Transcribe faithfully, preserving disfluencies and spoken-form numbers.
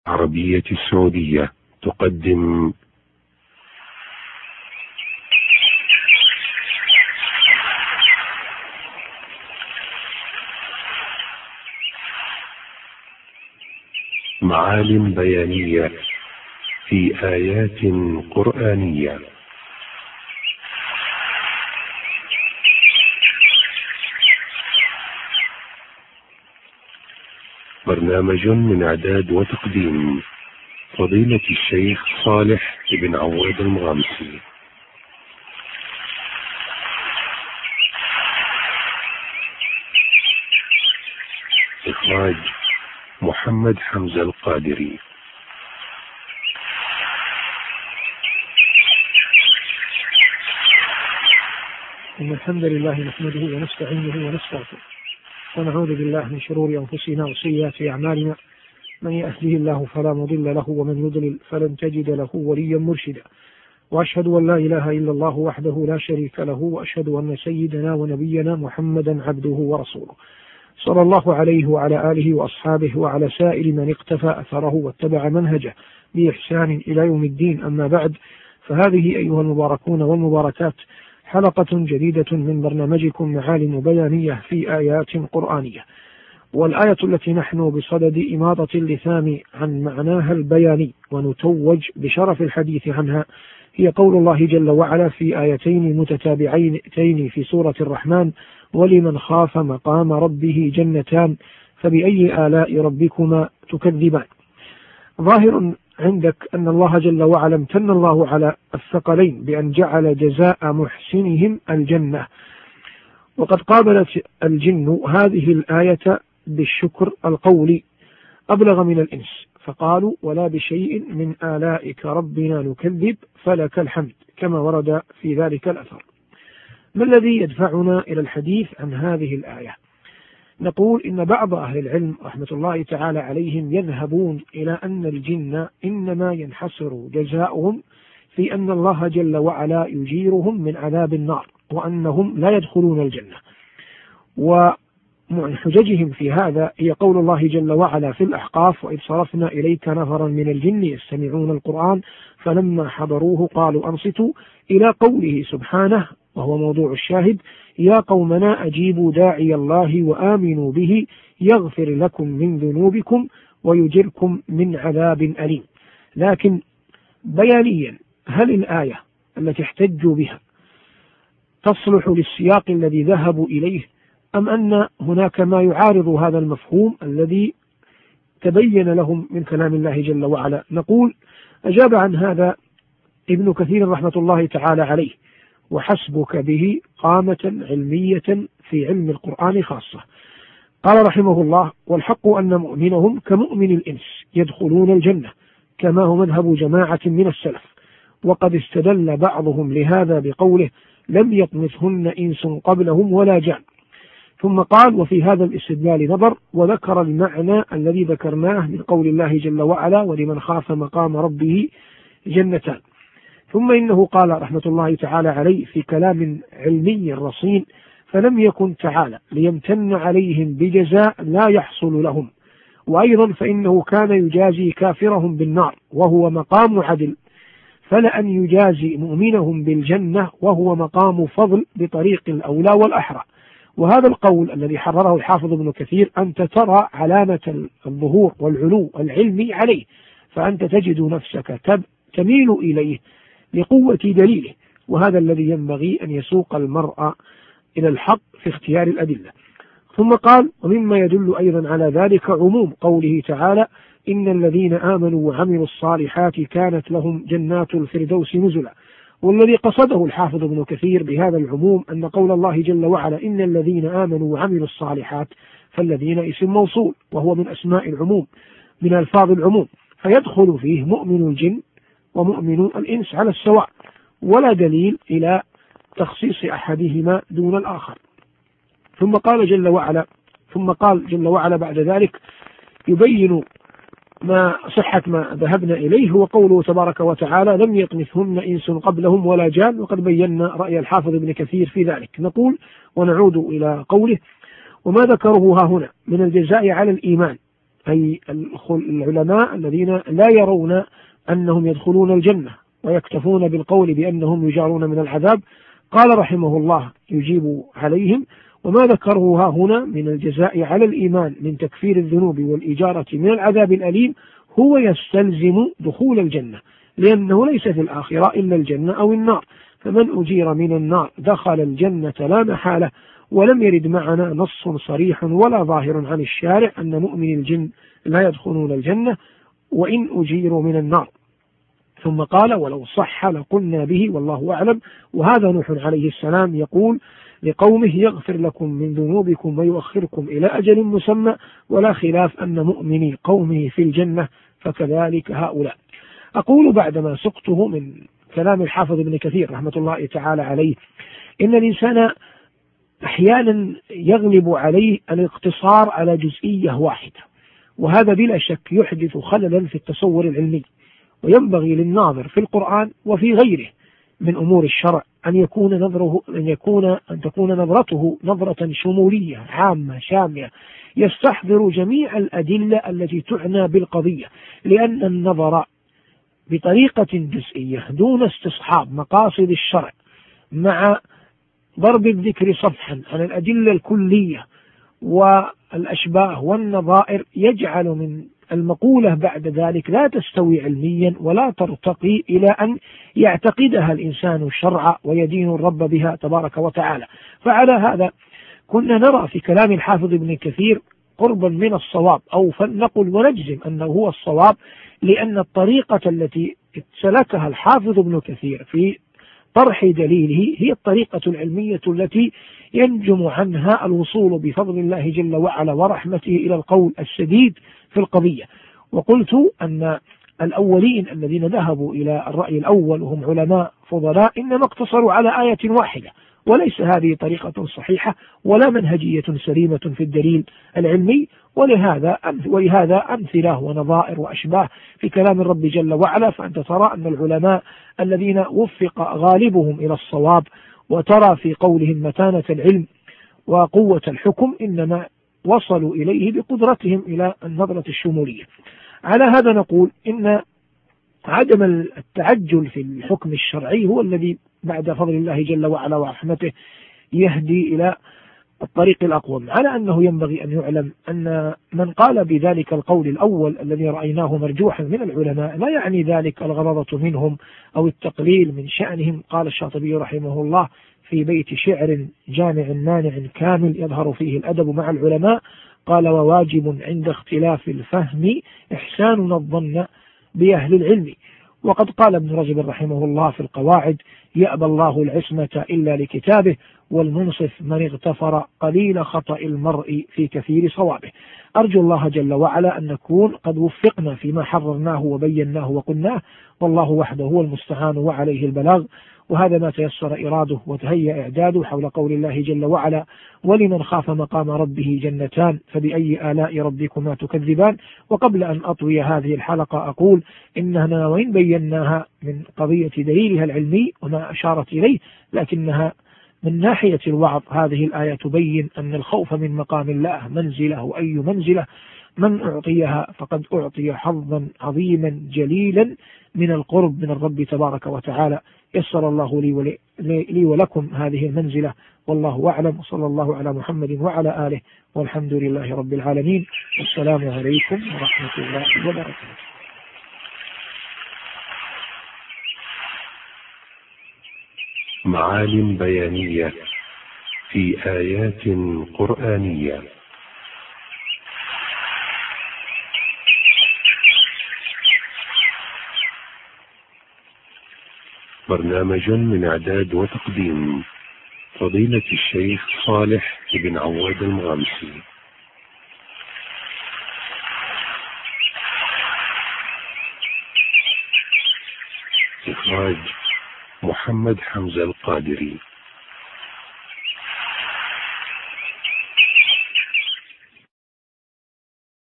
العربية السعودية تقدم معالم بيانية في آيات قرآنية. برنامج من إعداد وتقديم فضيلة الشيخ صالح بن عواد المغامسي. إخراج محمد حمزة القادري. إن الحمد لله نحمده ونستعينه ونستغفره ونعوذ بالله من شرور أنفسنا وسيئات أعمالنا، من يهده الله فلا مضل له ومن يضلل فلن تجد له وليا مرشدا، وأشهد أن لا إله إلا الله وحده لا شريك له، وأشهد أن سيدنا ونبينا محمدا عبده ورسوله صلى الله عليه وعلى آله وأصحابه وعلى سائر من اقتفى أثره واتبع منهجه بإحسان إلى يوم الدين. أما بعد، فهذه أيها المباركون والمباركات حلقة جديدة من برنامجكم معالم بيانية في آيات قرآنية، والآية التي نحن بصدد إماطة اللثام عن معناها البياني ونتوج بشرف الحديث عنها هي قول الله جل وعلا في آيتين متتابعتين في سورة الرحمن: ولمن خاف مقام ربه جنتان فبأي آلاء ربكما تكذبان. ظاهر عندك أن الله جل وعلا امتن الله على الثقلين بأن جعل جزاء محسنهم الجنة، وقد قابلت الجن هذه الآية بالشكر القولي أبلغ من الإنس، فقالوا: ولا بشيء من آلائك ربنا نكذب فلك الحمد، كما ورد في ذلك الأثر. ما الذي يدفعنا إلى الحديث عن هذه الآية؟ نقول إن بعض أهل العلم رحمة الله تعالى عليهم يذهبون إلى أن الجن إنما ينحصر جزاؤهم في أن الله جل وعلا يجيرهم من عذاب النار، وأنهم لا يدخلون الجنة. ومن حججهم في هذا هي قول الله جل وعلا في الأحقاف: وإذ صرفنا إليك نفرا من الجن يستمعون القرآن فلما حضروه قالوا أنصتوا، إلى قوله سبحانه وهو موضوع الشاهد: يا قومنا أجيبوا داعي الله وآمنوا به يغفر لكم من ذنوبكم ويجركم من عذاب أليم. لكن بيانيا، هل الآية التي احتجوا بها تصلح للسياق الذي ذهبوا إليه، أم أن هناك ما يعارض هذا المفهوم الذي تبين لهم من كلام الله جل وعلا؟ نقول: أجاب عن هذا ابن كثير رحمة الله تعالى عليه: وحسبك به قامة علمية في علم القرآن خاصة. قال رحمه الله: والحق أن مؤمنهم كمؤمن الإنس يدخلون الجنة، كما هو مذهب جماعة من السلف، وقد استدل بعضهم لهذا بقوله: لم يطمثهن إنس قبلهم ولا جان. ثم قال: وفي هذا الاستدلال نظر، وذكر المعنى الذي ذكرناه من قول الله جل وعلا: ولمن خاف مقام ربه جنتان. ثم إنه قال رحمة الله تعالى عليه في كلام علمي رصين: فلم يكن تعالى ليمتن عليهم بجزاء لا يحصل لهم، وأيضا فإنه كان يجازي كافرهم بالنار وهو مقام عدل، فلأن يجازي مؤمنهم بالجنة وهو مقام فضل بطريق الأولى والأحرى. وهذا القول الذي حرره الحافظ ابن كثير أنت ترى علامة الظهور والعلو العلمي عليه، فأنت تجد نفسك تميل إليه لقوة دليله، وهذا الذي ينبغي أن يسوق المرء إلى الحق في اختيار الأدلة. ثم قال: ومما يدل أيضا على ذلك عموم قوله تعالى: إن الذين آمنوا وعملوا الصالحات كانت لهم جنات الفردوس نزلا. والذي قصده الحافظ ابن كثير بهذا العموم أن قول الله جل وعلا: إن الذين آمنوا وعملوا الصالحات، فالذين اسم موصول وهو من أسماء العموم من ألفاظ العموم، فيدخل فيه مؤمن الجن ومؤمن الإنس على السواء، ولا دليل إلى تخصيص أحدهما دون الآخر. ثم قال جل وعلا ثم قال جل وعلا بعد ذلك يبين ما صحة ما ذهبنا إليه، هو قوله تبارك وتعالى: لم يطمثهن إنس قبلهم ولا جان. وقد بينا رأي الحافظ ابن كثير في ذلك. نقول ونعود إلى قوله: وما ذكره ها هنا من الجزاء على الإيمان أي العلماء الذين لا يرون أنهم يدخلون الجنة ويكتفون بالقول بأنهم يجارون من العذاب. قال رحمه الله يجيب عليهم: وما ذكره ها هنا من الجزاء على الإيمان من تكفير الذنوب والإجارة من العذاب الأليم هو يستلزم دخول الجنة، لأنه ليس في الآخرة إلا الجنة أو النار، فمن أجير من النار دخل الجنة لا محالة. ولم يرد معنا نص صريح ولا ظاهر عن الشارع أن مؤمن الجن لا يدخلون الجنة وإن أجيروا من النار. ثم قال: ولو صح لقلنا به والله أعلم. وهذا نوح عليه السلام يقول لقومه: يغفر لكم من ذنوبكم ويؤخركم إلى أجل مسمى، ولا خلاف أن مؤمني قومه في الجنة، فكذلك هؤلاء. أقول بعدما سقته من كلام الحافظ ابن كثير رحمة الله تعالى عليه: إن الإنسان أحيانا يغلب عليه الاقتصار على جزئية واحدة، وهذا بلا شك يحدث خللا في التصور العلمي. وينبغي للناظر في القرآن وفي غيره من أمور الشرع أن يكون نظره أن يكون أن تكون نظرته نظرة شمولية عامة شاملة يستحضر جميع الأدلة التي تعنى بالقضية، لأن النظر بطريقة جزئية دون استصحاب مقاصد الشرع مع ضرب الذكر صفحا عن الأدلة الكلية والأشباه والنظائر يجعل من المقولة بعد ذلك لا تستوي علميا ولا ترتقي إلى أن يعتقدها الإنسان الشرع ويدين الرب بها تبارك وتعالى. فعلى هذا كنا نرى في كلام الحافظ ابن كثير قربا من الصواب، أو فلنقل ونجزم أنه هو الصواب، لأن الطريقة التي سلكها الحافظ ابن كثير في طرح دليله هي الطريقة العلمية التي ينجم عنها الوصول بفضل الله جل وعلا ورحمته إلى القول السديد في القضية. وقلت أن الأولين الذين ذهبوا إلى الرأي الأول وهم علماء فضلاء إنما اقتصروا على آية واحدة، وليس هذه طريقة صحيحة ولا منهجية سليمة في الدليل العلمي. ولهذا ولهذا أمثلة ونظائر وأشباه في كلام الرب جل وعلا. فأنت ترى أن العلماء الذين وفق غالبهم إلى الصواب وترى في قولهم متانة العلم وقوة الحكم إنما وصلوا إليه بقدرتهم إلى النظرة الشمولية. على هذا نقول إن عدم التعجل في الحكم الشرعي هو الذي بعد فضل الله جل وعلا ورحمته يهدي إلى الطريق الأقوم، على أنه ينبغي أن يعلم أن من قال بذلك القول الأول الذي رأيناه مرجوحا من العلماء لا يعني ذلك الغضاضة منهم أو التقليل من شأنهم. قال الشاطبي رحمه الله في بيت شعر جامع مانع كامل يظهر فيه الأدب مع العلماء، قال: وواجب عند اختلاف الفهم إحساننا الظن بأهل العلم. وقد قال ابن رجب رحمه الله في القواعد: يأبى الله العصمة إلا لكتابه، والمنصف من اغتفر قليل خطأ المرء في كثير صوابه. أرجو الله جل وعلا أن نكون قد وفقنا فيما حررناه وبيناه وقلناه، والله وحده هو المستعان وعليه البلاغ. وهذا ما تيسر إراده وتهيأ إعداده حول قول الله جل وعلا: ولمن خاف مقام ربه جنتان فبأي آلاء ربكما تكذبان. وقبل أن أطوي هذه الحلقة أقول إننا وإن بيناها من قضية دليلها العلمي وما أشارت إليه، لكنها من ناحية الوعظ هذه الآية تبين أن الخوف من مقام الله منزله وأي منزله من أعطيها فقد أعطي حظا عظيما جليلا من القرب من الرب تبارك وتعالى. يسر الله لي, ولي لي ولكم هذه المنزلة، والله أعلم. صلى الله على محمد وعلى آله، والحمد لله رب العالمين. والسلام عليكم ورحمة الله وبركاته. معالم بيانية في آيات قرآنية. برنامج من إعداد وتقديم فضيلة الشيخ صالح بن عواد المغامسي. إخراج محمد حمزة القادري.